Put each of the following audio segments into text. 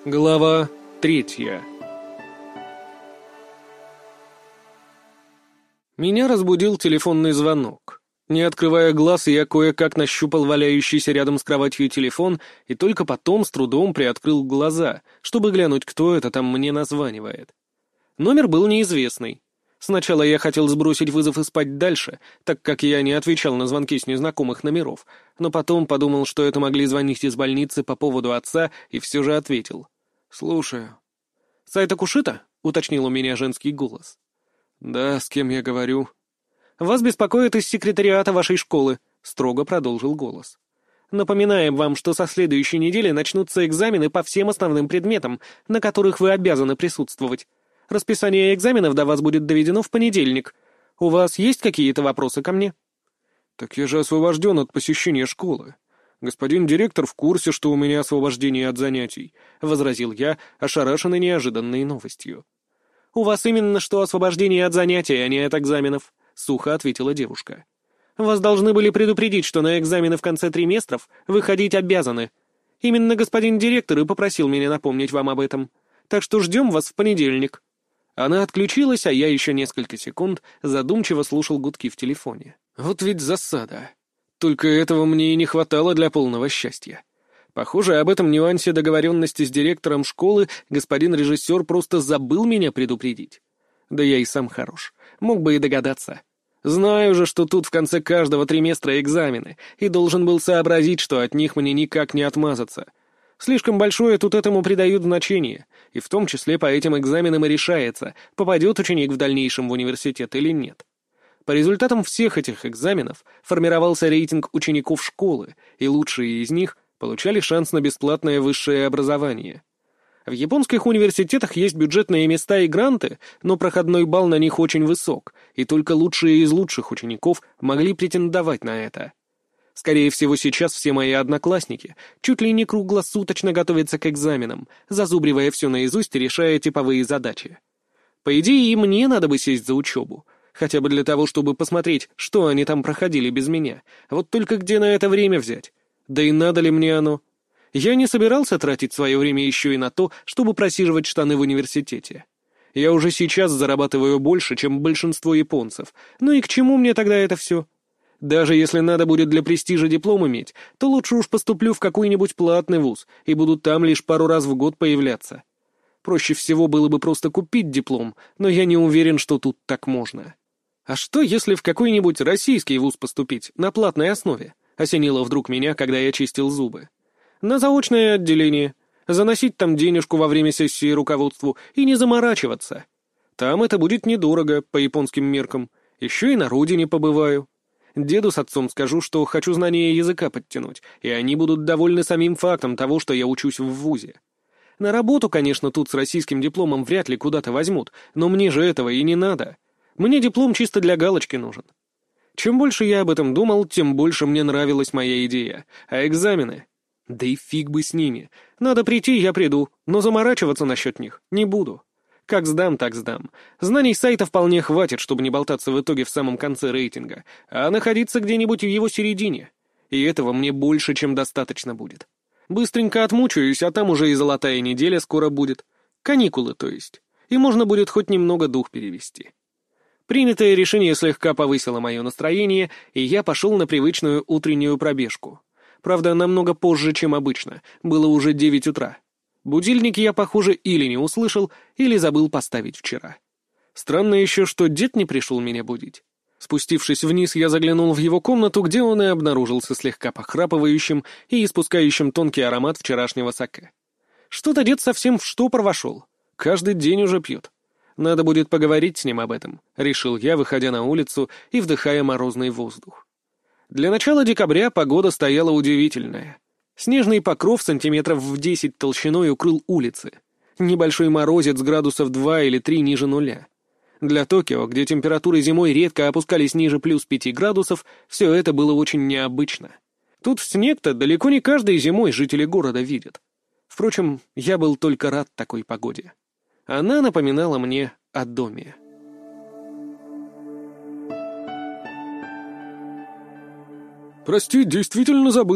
Глава 3. Меня разбудил телефонный звонок. Не открывая глаз, я кое-как нащупал валяющийся рядом с кроватью телефон и только потом с трудом приоткрыл глаза, чтобы глянуть, кто это там мне названивает. Номер был неизвестный. Сначала я хотел сбросить вызов и спать дальше, так как я не отвечал на звонки с незнакомых номеров, но потом подумал, что это могли звонить из больницы по поводу отца, и все же ответил. «Слушаю». «Сайта Кушита?» — уточнил у меня женский голос. «Да, с кем я говорю?» «Вас беспокоит из секретариата вашей школы», — строго продолжил голос. «Напоминаем вам, что со следующей недели начнутся экзамены по всем основным предметам, на которых вы обязаны присутствовать. Расписание экзаменов до вас будет доведено в понедельник. У вас есть какие-то вопросы ко мне?» «Так я же освобожден от посещения школы. Господин директор в курсе, что у меня освобождение от занятий», — возразил я, ошарашенный неожиданной новостью. «У вас именно что освобождение от занятий, а не от экзаменов», — сухо ответила девушка. «Вас должны были предупредить, что на экзамены в конце триместров вы ходить обязаны. Именно господин директор и попросил меня напомнить вам об этом. Так что ждем вас в понедельник». Она отключилась, а я еще несколько секунд задумчиво слушал гудки в телефоне. Вот ведь засада. Только этого мне и не хватало для полного счастья. Похоже, об этом нюансе договоренности с директором школы господин режиссер просто забыл меня предупредить. Да я и сам хорош. Мог бы и догадаться. Знаю же, что тут в конце каждого триместра экзамены, и должен был сообразить, что от них мне никак не отмазаться. Слишком большое тут этому придают значение, и в том числе по этим экзаменам и решается, попадет ученик в дальнейшем в университет или нет. По результатам всех этих экзаменов формировался рейтинг учеников школы, и лучшие из них получали шанс на бесплатное высшее образование. В японских университетах есть бюджетные места и гранты, но проходной балл на них очень высок, и только лучшие из лучших учеников могли претендовать на это. Скорее всего, сейчас все мои одноклассники чуть ли не круглосуточно готовятся к экзаменам, зазубривая все наизусть и решая типовые задачи. По идее, и мне надо бы сесть за учебу, хотя бы для того, чтобы посмотреть, что они там проходили без меня. Вот только где на это время взять? Да и надо ли мне оно? Я не собирался тратить свое время еще и на то, чтобы просиживать штаны в университете. Я уже сейчас зарабатываю больше, чем большинство японцев. Ну и к чему мне тогда это все? Даже если надо будет для престижа диплом иметь, то лучше уж поступлю в какой-нибудь платный вуз и буду там лишь пару раз в год появляться. Проще всего было бы просто купить диплом, но я не уверен, что тут так можно. А что, если в какой-нибудь российский вуз поступить на платной основе? Осенило вдруг меня, когда я чистил зубы. На заочное отделение. Заносить там денежку во время сессии руководству и не заморачиваться. Там это будет недорого, по японским меркам. Еще и на родине побываю. Деду с отцом скажу, что хочу знания языка подтянуть, и они будут довольны самим фактом того, что я учусь в вузе. На работу, конечно, тут с российским дипломом вряд ли куда-то возьмут, но мне же этого и не надо. Мне диплом чисто для галочки нужен. Чем больше я об этом думал, тем больше мне нравилась моя идея. А экзамены? Да и фиг бы с ними. Надо прийти, я приду, но заморачиваться насчет них не буду. Как сдам, так сдам. Знаний сайта вполне хватит, чтобы не болтаться в итоге в самом конце рейтинга, а находиться где-нибудь в его середине. И этого мне больше, чем достаточно будет. Быстренько отмучаюсь, а там уже и золотая неделя скоро будет. Каникулы, то есть. И можно будет хоть немного дух перевести. Принятое решение слегка повысило мое настроение, и я пошел на привычную утреннюю пробежку. Правда, намного позже, чем обычно. Было уже 9 утра. Будильник я, похоже, или не услышал, или забыл поставить вчера. Странно еще, что дед не пришел меня будить. Спустившись вниз, я заглянул в его комнату, где он и обнаружился слегка похрапывающим и испускающим тонкий аромат вчерашнего саке. Что-то дед совсем в штопор вошел. Каждый день уже пьет. Надо будет поговорить с ним об этом, решил я, выходя на улицу и вдыхая морозный воздух. Для начала декабря погода стояла удивительная. Снежный покров сантиметров в 10 толщиной укрыл улицы. Небольшой морозец градусов 2 или 3 ниже нуля. Для Токио, где температуры зимой редко опускались ниже плюс 5 градусов, все это было очень необычно. Тут снег-то далеко не каждой зимой жители города видят. Впрочем, я был только рад такой погоде. Она напоминала мне о доме. «Прости, действительно забыл»,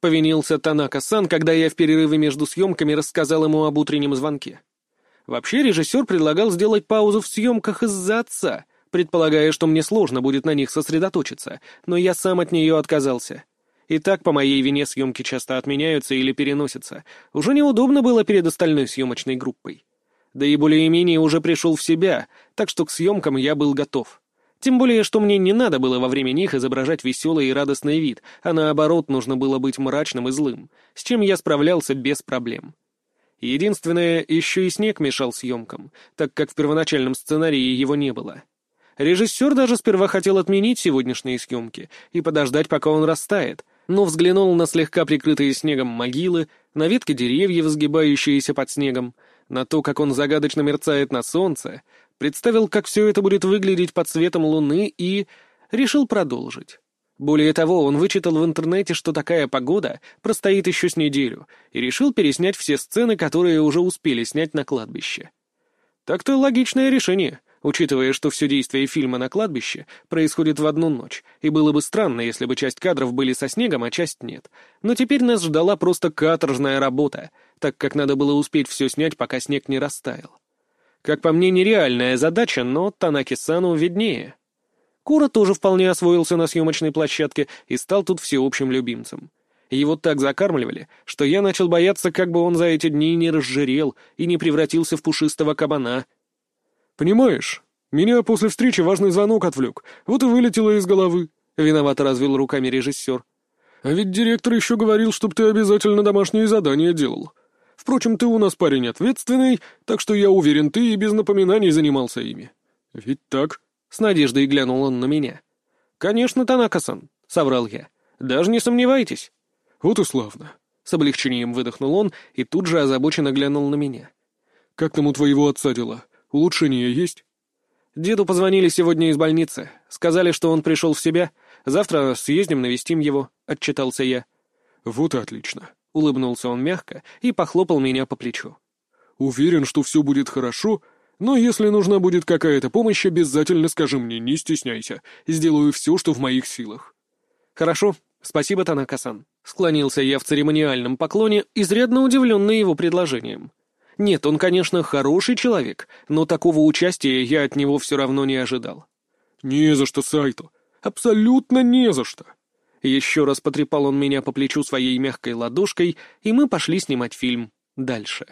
повинился Танака-сан, когда я в перерыве между съемками рассказал ему об утреннем звонке. Вообще режиссер предлагал сделать паузу в съемках из-за отца, предполагая, что мне сложно будет на них сосредоточиться, но я сам от нее отказался. И так по моей вине съемки часто отменяются или переносятся. Уже неудобно было перед остальной съемочной группой. Да и более-менее уже пришел в себя, так что к съемкам я был готов. Тем более, что мне не надо было во время них изображать веселый и радостный вид, а наоборот, нужно было быть мрачным и злым, с чем я справлялся без проблем. Единственное, еще и снег мешал съемкам, так как в первоначальном сценарии его не было. Режиссер даже сперва хотел отменить сегодняшние съемки и подождать, пока он растает, но взглянул на слегка прикрытые снегом могилы, на ветки деревьев, сгибающиеся под снегом, на то, как он загадочно мерцает на солнце, представил, как все это будет выглядеть под светом луны и решил продолжить. Более того, он вычитал в интернете, что такая погода простоит еще с неделю, и решил переснять все сцены, которые уже успели снять на кладбище. Так-то логичное решение, учитывая, что все действие фильма на кладбище происходит в одну ночь, и было бы странно, если бы часть кадров были со снегом, а часть нет. Но теперь нас ждала просто каторжная работа, так как надо было успеть все снять, пока снег не растаял. Как по мне, нереальная задача, но Танаки-сану виднее. Кура тоже вполне освоился на съемочной площадке и стал тут всеобщим любимцем. Его так закармливали, что я начал бояться, как бы он за эти дни не разжирел и не превратился в пушистого кабана. «Понимаешь, меня после встречи важный звонок отвлек, вот и вылетело из головы», — виновато развел руками режиссер. «А ведь директор еще говорил, чтоб ты обязательно домашние задания делал. Впрочем, ты у нас парень ответственный, так что я уверен, ты и без напоминаний занимался ими. Ведь так?» С надеждой глянул он на меня. «Конечно, Танака-сан», — соврал я. «Даже не сомневайтесь». «Вот и славно». С облегчением выдохнул он и тут же озабоченно глянул на меня. «Как там у твоего отца дела? Улучшения есть?» «Деду позвонили сегодня из больницы. Сказали, что он пришел в себя. Завтра съездим, навестим его», — отчитался я. «Вот и отлично», — улыбнулся он мягко и похлопал меня по плечу. «Уверен, что все будет хорошо, но если нужна будет какая-то помощь, обязательно скажи мне, не стесняйся. Сделаю все, что в моих силах». «Хорошо, спасибо, Танака-сан», — склонился я в церемониальном поклоне, изрядно удивленный его предложением. Нет, он, конечно, хороший человек, но такого участия я от него все равно не ожидал. «Не за что, Сайто. Абсолютно не за что». Еще раз потрепал он меня по плечу своей мягкой ладошкой, и мы пошли снимать фильм дальше.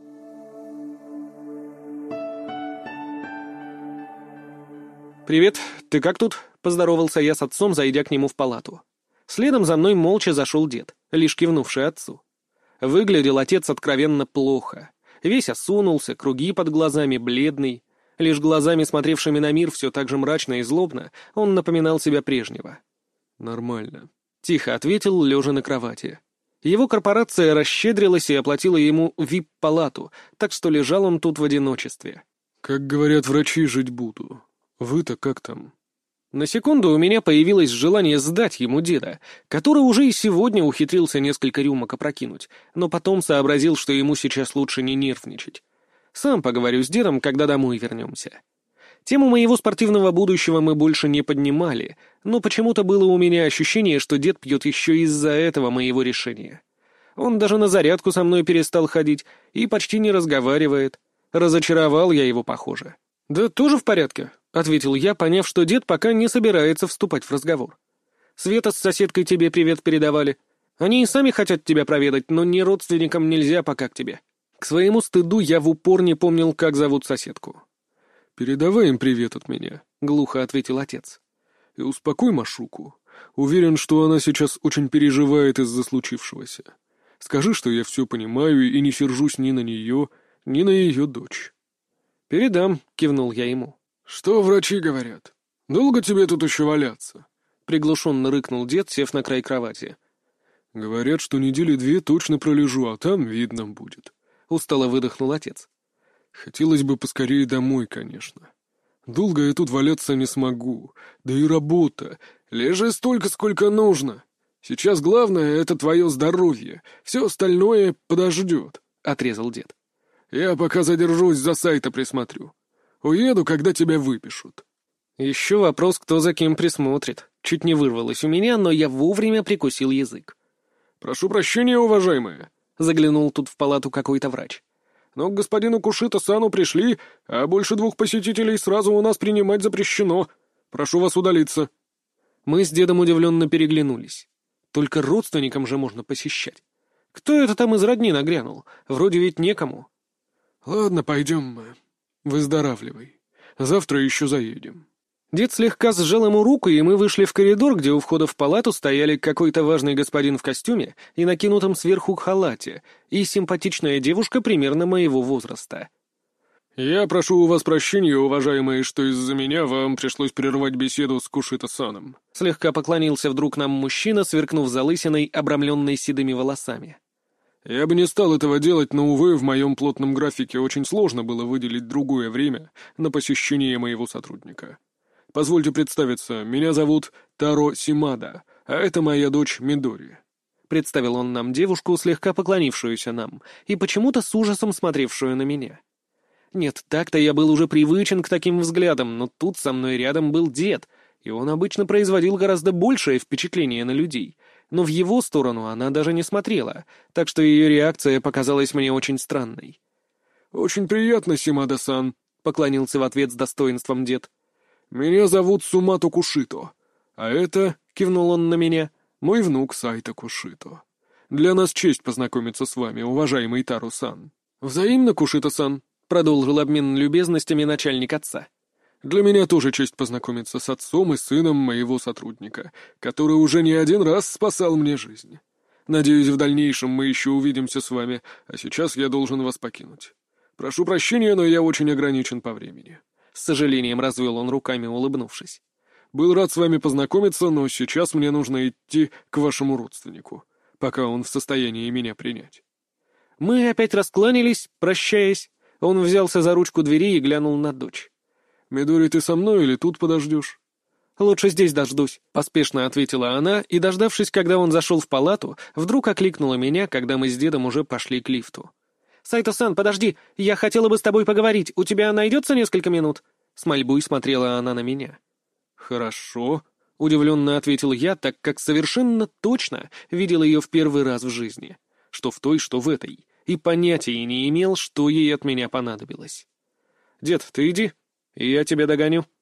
«Привет, ты как тут?» — поздоровался я с отцом, зайдя к нему в палату. Следом за мной молча зашел дед, лишь кивнувший отцу. Выглядел отец откровенно плохо. Весь осунулся, круги под глазами, бледный. Лишь глазами, смотревшими на мир все так же мрачно и злобно, он напоминал себя прежнего. «Нормально», — тихо ответил, лежа на кровати. Его корпорация расщедрилась и оплатила ему вип-палату, так что лежал он тут в одиночестве. «Как говорят врачи, жить буду. Вы-то как там?» На секунду у меня появилось желание сдать ему деда, который уже и сегодня ухитрился несколько рюмок опрокинуть, но потом сообразил, что ему сейчас лучше не нервничать. Сам поговорю с дедом, когда домой вернемся. Тему моего спортивного будущего мы больше не поднимали, но почему-то было у меня ощущение, что дед пьет еще из-за этого моего решения. Он даже на зарядку со мной перестал ходить и почти не разговаривает. Разочаровал я его, похоже. «Да тоже в порядке», — ответил я, поняв, что дед пока не собирается вступать в разговор. «Света с соседкой тебе привет передавали. Они и сами хотят тебя проведать, но не родственникам нельзя пока к тебе». К своему стыду я в упор не помнил, как зовут соседку. «Передавай им привет от меня», — глухо ответил отец. «И успокой Машуку. Уверен, что она сейчас очень переживает из-за случившегося. Скажи, что я все понимаю и не сержусь ни на нее, ни на ее дочь». «Передам», — кивнул я ему. «Что врачи говорят? Долго тебе тут еще валяться?» — приглушенно рыкнул дед, сев на край кровати. «Говорят, что недели 2 точно пролежу, а там видно будет», — устало выдохнул отец. «Хотелось бы поскорее домой, конечно. Долго я тут валяться не смогу, да и работа. Лежи столько, сколько нужно. Сейчас главное — это твое здоровье, все остальное подождет», — отрезал дед. «Я пока задержусь, за сайта присмотрю. Уеду, когда тебя выпишут». Еще вопрос, кто за кем присмотрит. Чуть не вырвалось у меня, но я вовремя прикусил язык. «Прошу прощения, уважаемые», — заглянул тут в палату какой-то врач. «Но к господину Кушито-сану пришли, а больше 2 посетителей сразу у нас принимать запрещено. Прошу вас удалиться». Мы с дедом удивленно переглянулись. Только родственникам же можно посещать. Кто это там из родни нагрянул? Вроде ведь некому. «Ладно, пойдем мы. Выздоравливай. Завтра еще заедем». Дед слегка сжал ему руку, и мы вышли в коридор, где у входа в палату стояли какой-то важный господин в костюме и накинутом сверху халате, и симпатичная девушка примерно моего возраста. «Я прошу у вас прощения, уважаемые, что из-за меня вам пришлось прервать беседу с Кушито-саном». Слегка поклонился вдруг нам мужчина, сверкнув залысиной, обрамленной седыми волосами. «Я бы не стал этого делать, но, увы, в моем плотном графике очень сложно было выделить другое время на посещение моего сотрудника. Позвольте представиться, меня зовут Таро Симада, а это моя дочь Мидори». Представил он нам девушку, слегка поклонившуюся нам, и почему-то с ужасом смотревшую на меня. Нет, так-то я был уже привычен к таким взглядам, но тут со мной рядом был дед, и он обычно производил гораздо большее впечатление на людей, но в его сторону она даже не смотрела, так что ее реакция показалась мне очень странной. «Очень приятно, Симада-сан», — поклонился в ответ с достоинством дед. «Меня зовут Сумато Кушито, а это, — кивнул он на меня, — мой внук Сайто Кушито. Для нас честь познакомиться с вами, уважаемый Тару-сан». «Взаимно, Кушито-сан», — продолжил обмен любезностями начальник отца. «Для меня тоже честь познакомиться с отцом и сыном моего сотрудника, который уже не один раз спасал мне жизнь. Надеюсь, в дальнейшем мы еще увидимся с вами, а сейчас я должен вас покинуть. Прошу прощения, но я очень ограничен по времени». С сожалением развел он руками, улыбнувшись. «Был рад с вами познакомиться, но сейчас мне нужно идти к вашему родственнику, пока он в состоянии меня принять». Мы опять раскланялись, прощаясь. Он взялся за ручку двери и глянул на дочь. «Мидори, ты со мной или тут подождешь?» «Лучше здесь дождусь», — поспешно ответила она, и, дождавшись, когда он зашел в палату, вдруг окликнула меня, когда мы с дедом уже пошли к лифту. «Сайто-сан, подожди, я хотела бы с тобой поговорить, у тебя найдется несколько минут?» С мольбой смотрела она на меня. «Хорошо», — удивленно ответил я, так как совершенно точно видел ее в первый раз в жизни. Что в той, что в этой. И понятия не имел, что ей от меня понадобилось. «Дед, ты иди, и я тебя догоню».